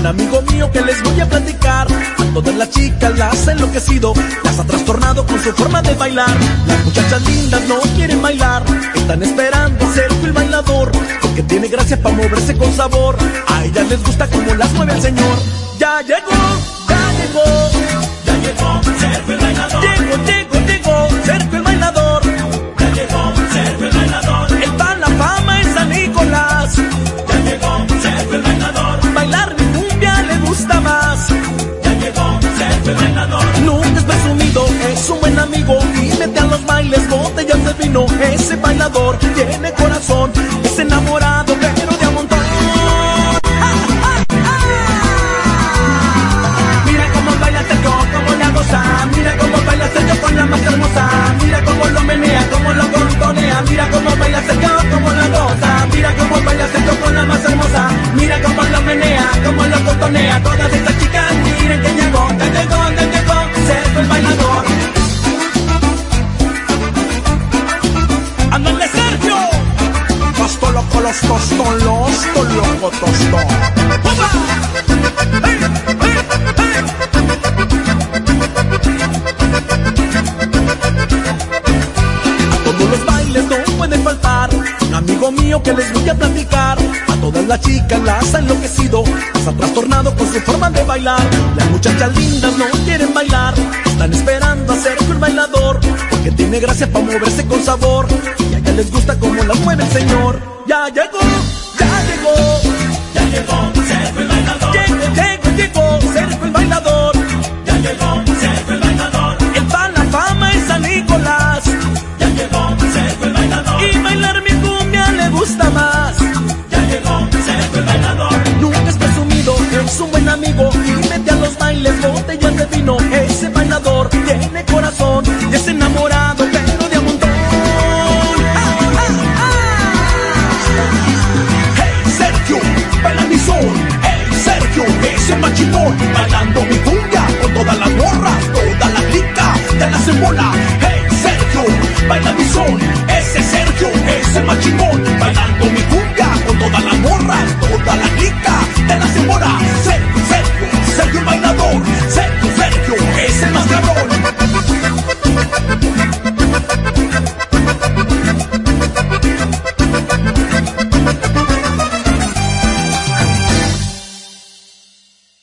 un amigo mío que les voy a platicar. A todas las chicas las ha enloquecido, las ha trastornado con su forma de bailar. Las muchachas lindas no quieren bailar, están esperando a Sergio el bailador, porque tiene gracia para moverse con sabor. A ellas les gusta como las mueve el señor. Ya llegó, ya llegó, ya llegó Sergio el bailador. Llegó Sergio el bailador. Ya llegó Sergio el bailador. Está la fama en San Nicolás. Ya llegó Sergio el bailador. Bailar mi cumbia le gusta más. Ya llegó Sergio el bailador. Nunca es presumido, es un buen amigo y mete a los bailes botellas de vino. Ese bailador tiene corazón, es enamorado pero de a montón. Mira cómo baila Sergio, cómo la goza. Mira cómo baila Sergio con la más hermosa. Mira cómo lo menea, cómo lo contonea. Mira cómo baila Sergio, cómo la goza. Mira cómo baila Sergio con la más hermosa. Mira cómo lo menea, cómo lo contonea. Todas estas chicas miren que llegó Sergio el bailador. ¡Ándale Sergio! Tosto loco los tostolos, to loco tostón. ¡Opa! ¡Hey! ¡Hey! ¡Hey! A todos los bailes no puede faltar un amigo mío que les voy a platicar. A todas las chicas las ha enloquecido, las ha trastornado con su forma de bailar. Las muchachas lindas no quieren bailar, están esperando a Sergio el bailador, porque tiene gracia para moverse con sabor. Y a ellas les gusta como las mueve el señor. Ya llegó Sergio el bailador. Llegó Sergio el bailador. Ya llegó Sergio el bailador. Él va a la fama en San Nicolás. Ya llegó Sergio el bailador. Y bailar mi cumbia le gusta más. Ya llegó Sergio el bailador. Nunca es presumido, es un buen amigo y mete a los bailes botellas de vino. Ese bailador tiene corazón y es enamorado pero de a montón. Hey Sergio, baila mi son. Hey Sergio, ese machimón, bailando mi cumbia con todas las morras, toda la clica de la cebola. Hey Sergio, baila mi son. Ese Sergio, ese machimón, bailando mi cumbia con todas las morras, toda la clica de la cebola.